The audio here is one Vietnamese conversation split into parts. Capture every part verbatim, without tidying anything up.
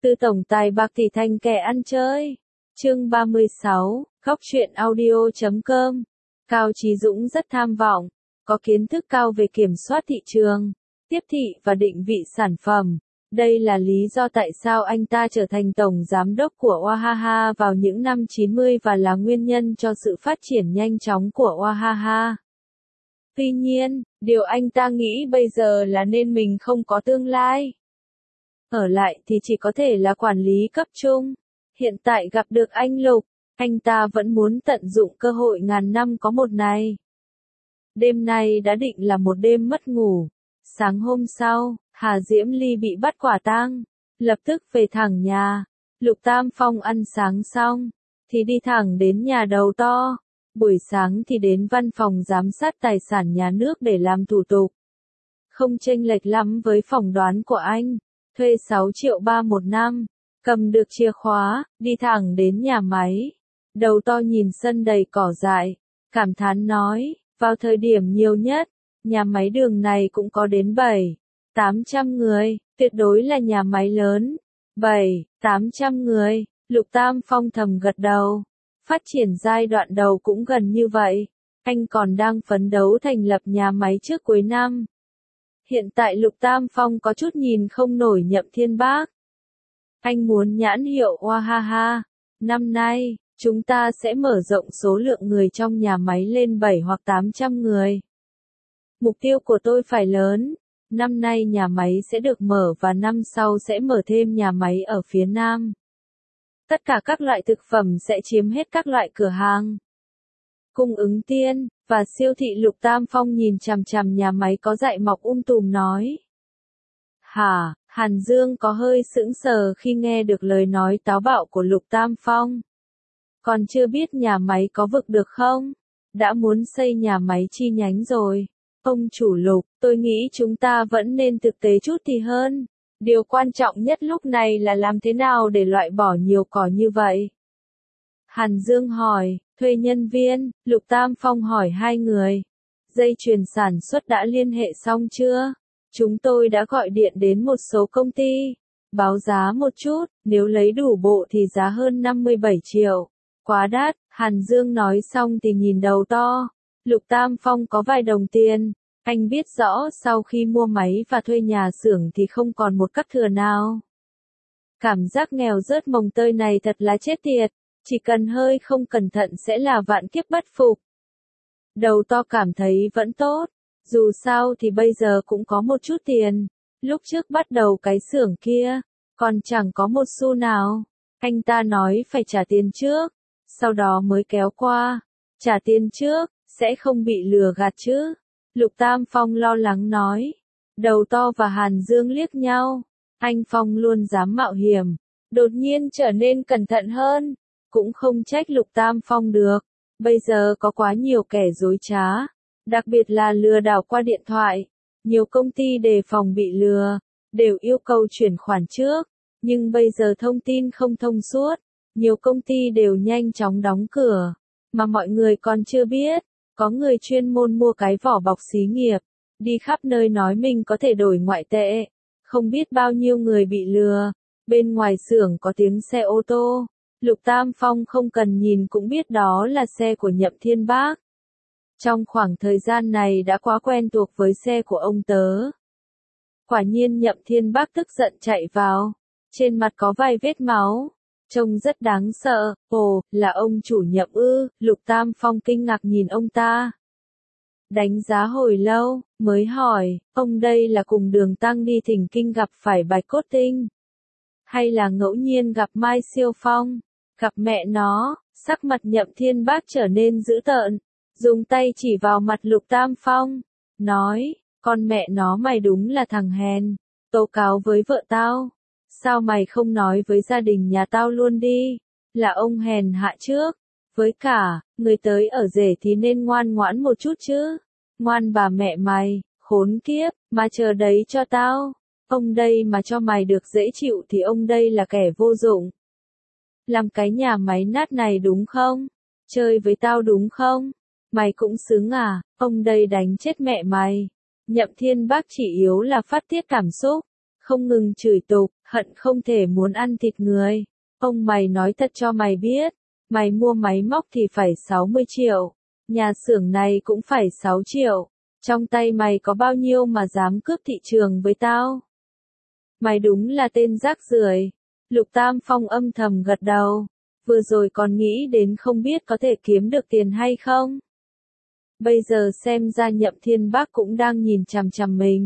Từ tổng tài bạc tỷ thành kẻ ăn chơi. Chương ba mươi sáu, góc truyện audio chấm com. Cao Chí Dũng rất tham vọng, có kiến thức cao về kiểm soát thị trường, tiếp thị và định vị sản phẩm. Đây là lý do tại sao anh ta trở thành tổng giám đốc của Wahaha vào những năm chín mươi và là nguyên nhân cho sự phát triển nhanh chóng của Wahaha. Tuy nhiên, điều anh ta nghĩ bây giờ là nên mình không có tương lai. Ở lại thì chỉ có thể là quản lý cấp trung. Hiện tại gặp được anh Lục, anh ta vẫn muốn tận dụng cơ hội ngàn năm có một này. Đêm nay đã định là một đêm mất ngủ. Sáng hôm sau, Hà Diễm Ly bị bắt quả tang, lập tức về thẳng nhà. Lục Tam Phong ăn sáng xong, thì đi thẳng đến nhà đầu to. Buổi sáng thì đến văn phòng giám sát tài sản nhà nước để làm thủ tục. Không chênh lệch lắm với phỏng đoán của anh, thuê sáu triệu ba một năm, cầm được chìa khóa, đi thẳng đến nhà máy. Đầu to nhìn sân đầy cỏ dại, cảm thán nói, vào thời điểm nhiều nhất, nhà máy đường này cũng có đến bảy, tám trăm người, tuyệt đối là nhà máy lớn. bảy, tám trăm người, Lục Tam Phong thầm gật đầu. Phát triển giai đoạn đầu cũng gần như vậy, anh còn đang phấn đấu thành lập nhà máy trước cuối năm. Hiện tại Lục Tam Phong có chút nhìn không nổi Nhậm Thiên Bác. Anh muốn nhãn hiệu Wahaha. Năm nay, chúng ta sẽ mở rộng số lượng người trong nhà máy lên bảy hoặc tám trăm người. Mục tiêu của tôi phải lớn. Năm nay nhà máy sẽ được mở và năm sau sẽ mở thêm nhà máy ở phía Nam. Tất cả các loại thực phẩm sẽ chiếm hết các loại cửa hàng. Cung ứng tiên và siêu thị. Lục Tam Phong nhìn chằm chằm nhà máy có dại mọc um tùm nói. Hả? Hàn Dương có hơi sững sờ khi nghe được lời nói táo bạo của Lục Tam Phong. Còn chưa biết nhà máy có vực được không? Đã muốn xây nhà máy chi nhánh rồi. Ông chủ Lục, tôi nghĩ chúng ta vẫn nên thực tế chút thì hơn. Điều quan trọng nhất lúc này là làm thế nào để loại bỏ nhiều cỏ như vậy? Hàn Dương hỏi, thuê nhân viên. Lục Tam Phong hỏi hai người. Dây chuyền sản xuất đã liên hệ xong chưa? Chúng tôi đã gọi điện đến một số công ty. Báo giá một chút, nếu lấy đủ bộ thì giá hơn năm mươi bảy triệu. Quá đắt, Hàn Dương nói xong thì nhìn đầu to. Lục Tam Phong có vài đồng tiền. Anh biết rõ sau khi mua máy và thuê nhà xưởng thì không còn một cắt thừa nào. Cảm giác nghèo rớt mồng tơi này thật là chết tiệt. Chỉ cần hơi không cẩn thận sẽ là vạn kiếp bất phục. Đầu to cảm thấy vẫn tốt. Dù sao thì bây giờ cũng có một chút tiền. Lúc trước bắt đầu cái xưởng kia, còn chẳng có một xu nào. Anh ta nói phải trả tiền trước, sau đó mới kéo qua. Trả tiền trước, sẽ không bị lừa gạt chứ. Lục Tam Phong lo lắng nói. Đầu to và Hàn Dương liếc nhau. Anh Phong luôn dám mạo hiểm. Đột nhiên trở nên cẩn thận hơn. Cũng không trách Lục Tam Phong được. Bây giờ có quá nhiều kẻ dối trá. Đặc biệt là lừa đảo qua điện thoại. Nhiều công ty đề phòng bị lừa, đều yêu cầu chuyển khoản trước. Nhưng bây giờ thông tin không thông suốt. Nhiều công ty đều nhanh chóng đóng cửa. Mà mọi người còn chưa biết. Có người chuyên môn mua cái vỏ bọc xí nghiệp. Đi khắp nơi nói mình có thể đổi ngoại tệ. Không biết bao nhiêu người bị lừa. Bên ngoài xưởng có tiếng xe ô tô. Lục Tam Phong không cần nhìn cũng biết đó là xe của Nhậm Thiên Bác. Trong khoảng thời gian này đã quá quen thuộc với xe của ông tớ. Quả nhiên Nhậm Thiên Bác tức giận chạy vào. Trên mặt có vài vết máu. Trông rất đáng sợ. Ồ, là ông chủ Nhậm ư? Lục Tam Phong kinh ngạc nhìn ông ta. Đánh giá hồi lâu, mới hỏi, ông đây là cùng Đường Tăng đi Thỉnh Kinh gặp phải Bạch Cốt Tinh? Hay là ngẫu nhiên gặp Mai Siêu Phong? Gặp mẹ nó, sắc mặt Nhậm Thiên Bác trở nên dữ tợn. Dùng tay chỉ vào mặt Lục Tam Phong. Nói, con mẹ nó mày đúng là thằng hèn. Tố cáo với vợ tao. Sao mày không nói với gia đình nhà tao luôn đi? Là ông hèn hạ trước. Với cả, người tới ở rể thì nên ngoan ngoãn một chút chứ. Ngoan bà mẹ mày, khốn kiếp, mà chờ đấy cho tao. Ông đây mà cho mày được dễ chịu thì ông đây là kẻ vô dụng. Làm cái nhà máy nát này đúng không? Chơi với tao đúng không? Mày cũng xứng à? Ông đây đánh chết mẹ mày. Nhậm Thiên Bác chỉ yếu là phát tiết cảm xúc. Không ngừng chửi tục, hận không thể muốn ăn thịt người. Ông mày nói thật cho mày biết, mày mua máy móc thì phải sáu mươi triệu, nhà xưởng này cũng phải sáu triệu, trong tay mày có bao nhiêu mà dám cướp thị trường với tao? Mày đúng là tên rác rưởi. Lục Tam Phong âm thầm gật đầu, vừa rồi còn nghĩ đến không biết có thể kiếm được tiền hay không. Bây giờ xem ra Nhậm Thiên Bác cũng đang nhìn chằm chằm mình.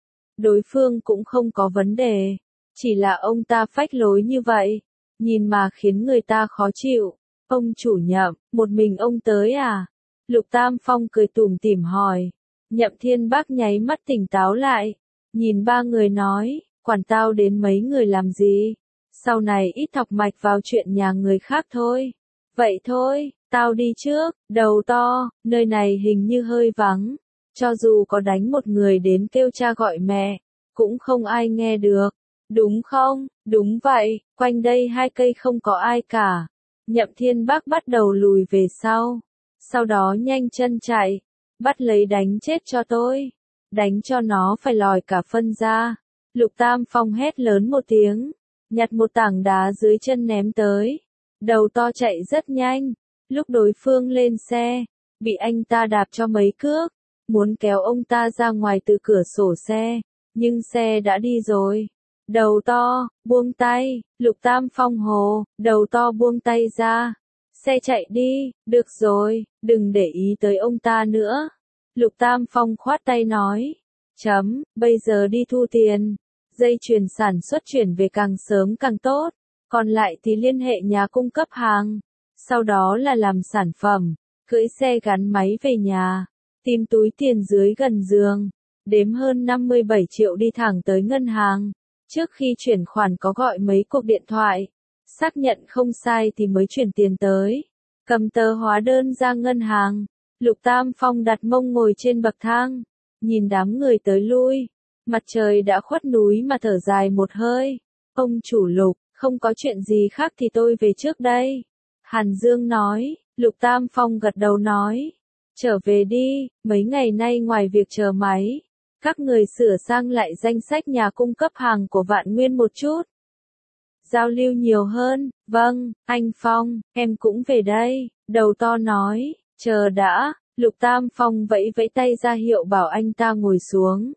Đối phương cũng không có vấn đề, chỉ là ông ta phách lối như vậy, nhìn mà khiến người ta khó chịu. Ông chủ Nhậm, một mình ông tới à? Lục Tam Phong cười tủm tỉm hỏi. Nhậm Thiên Bác nháy mắt tỉnh táo lại, nhìn ba người nói, quản tao đến mấy người làm gì? Sau này ít thọc mạch vào chuyện nhà người khác thôi. Vậy thôi, tao đi trước. Đầu to, nơi này hình như hơi vắng. Cho dù có đánh một người đến kêu cha gọi mẹ, cũng không ai nghe được. Đúng không? Đúng vậy, quanh đây hai cây không có ai cả. Nhậm Thiên Bác bắt đầu lùi về sau. Sau đó nhanh chân chạy. Bắt lấy đánh chết cho tôi. Đánh cho nó phải lòi cả phân ra. Lục Tam Phong hét lớn một tiếng, nhặt một tảng đá dưới chân ném tới. Đầu to chạy rất nhanh, lúc đối phương lên xe, bị anh ta đạp cho mấy cước, muốn kéo ông ta ra ngoài từ cửa sổ xe, nhưng xe đã đi rồi. Đầu to, buông tay, Lục Tam Phong hồ, đầu to buông tay ra. Xe chạy đi, được rồi, đừng để ý tới ông ta nữa. Lục Tam Phong khoát tay nói, chấm, bây giờ đi thu tiền. Dây chuyền sản xuất chuyển về càng sớm càng tốt, còn lại thì liên hệ nhà cung cấp hàng. Sau đó là làm sản phẩm, cưỡi xe gắn máy về nhà, tìm túi tiền dưới gần giường, đếm hơn năm mươi bảy triệu đi thẳng tới ngân hàng. Trước khi chuyển khoản có gọi mấy cuộc điện thoại, xác nhận không sai thì mới chuyển tiền tới. Cầm tờ hóa đơn ra ngân hàng, Lục Tam Phong đặt mông ngồi trên bậc thang, nhìn đám người tới lui. Mặt trời đã khuất núi mà thở dài một hơi. Ông chủ Lục, không có chuyện gì khác thì tôi về trước đây. Hàn Dương nói. Lục Tam Phong gật đầu nói, trở về đi, mấy ngày nay ngoài việc chờ máy, các người sửa sang lại danh sách nhà cung cấp hàng của Vạn Nguyên một chút. Giao lưu nhiều hơn. Vâng, anh Phong, em cũng về đây. Đầu to nói, chờ đã. Lục Tam Phong vẫy vẫy tay ra hiệu bảo anh ta ngồi xuống.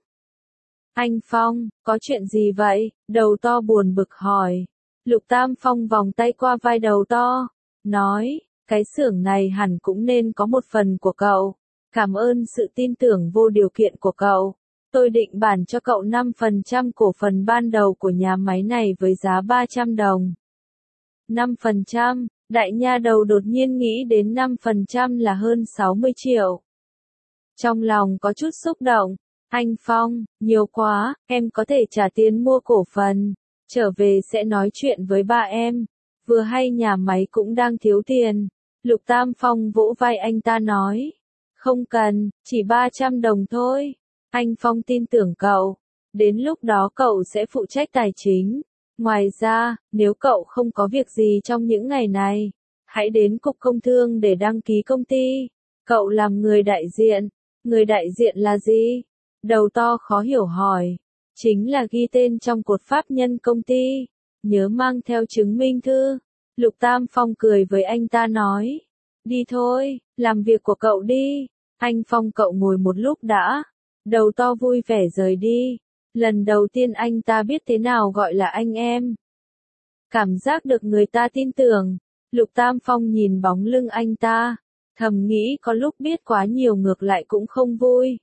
Anh Phong, có chuyện gì vậy? Đầu to buồn bực hỏi. Lục Tam Phong vòng tay qua vai đầu to, nói, cái xưởng này hẳn cũng nên có một phần của cậu. Cảm ơn sự tin tưởng vô điều kiện của cậu. Tôi định bản cho cậu năm phần trăm cổ phần ban đầu của nhà máy này với giá ba trăm đồng. năm phần trăm, đại nha đầu đột nhiên nghĩ đến năm phần trăm là hơn sáu mươi triệu. Trong lòng có chút xúc động. Anh Phong, nhiều quá, em có thể trả tiền mua cổ phần. Trở về sẽ nói chuyện với ba em. Vừa hay nhà máy cũng đang thiếu tiền. Lục Tam Phong vỗ vai anh ta nói. Không cần, chỉ ba trăm đồng thôi. Anh Phong tin tưởng cậu. Đến lúc đó cậu sẽ phụ trách tài chính. Ngoài ra, nếu cậu không có việc gì trong những ngày này, hãy đến Cục Công Thương để đăng ký công ty. Cậu làm người đại diện. Người đại diện là gì? Đầu to khó hiểu hỏi. Chính là ghi tên trong cột pháp nhân công ty. Nhớ mang theo chứng minh thư. Lục Tam Phong cười với anh ta nói. Đi thôi, làm việc của cậu đi. Anh Phong cậu ngồi một lúc đã. Đầu to vui vẻ rời đi. Lần đầu tiên anh ta biết thế nào gọi là anh em. Cảm giác được người ta tin tưởng. Lục Tam Phong nhìn bóng lưng anh ta. Thầm nghĩ có lúc biết quá nhiều ngược lại cũng không vui.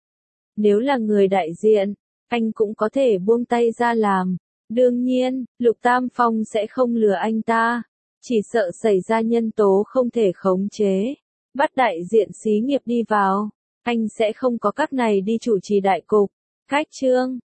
Nếu là người đại diện, anh cũng có thể buông tay ra làm. Đương nhiên, Lục Tam Phong sẽ không lừa anh ta. Chỉ sợ xảy ra nhân tố không thể khống chế. Bắt đại diện xí nghiệp đi vào. Anh sẽ không có cách này đi chủ trì đại cục. Cách chương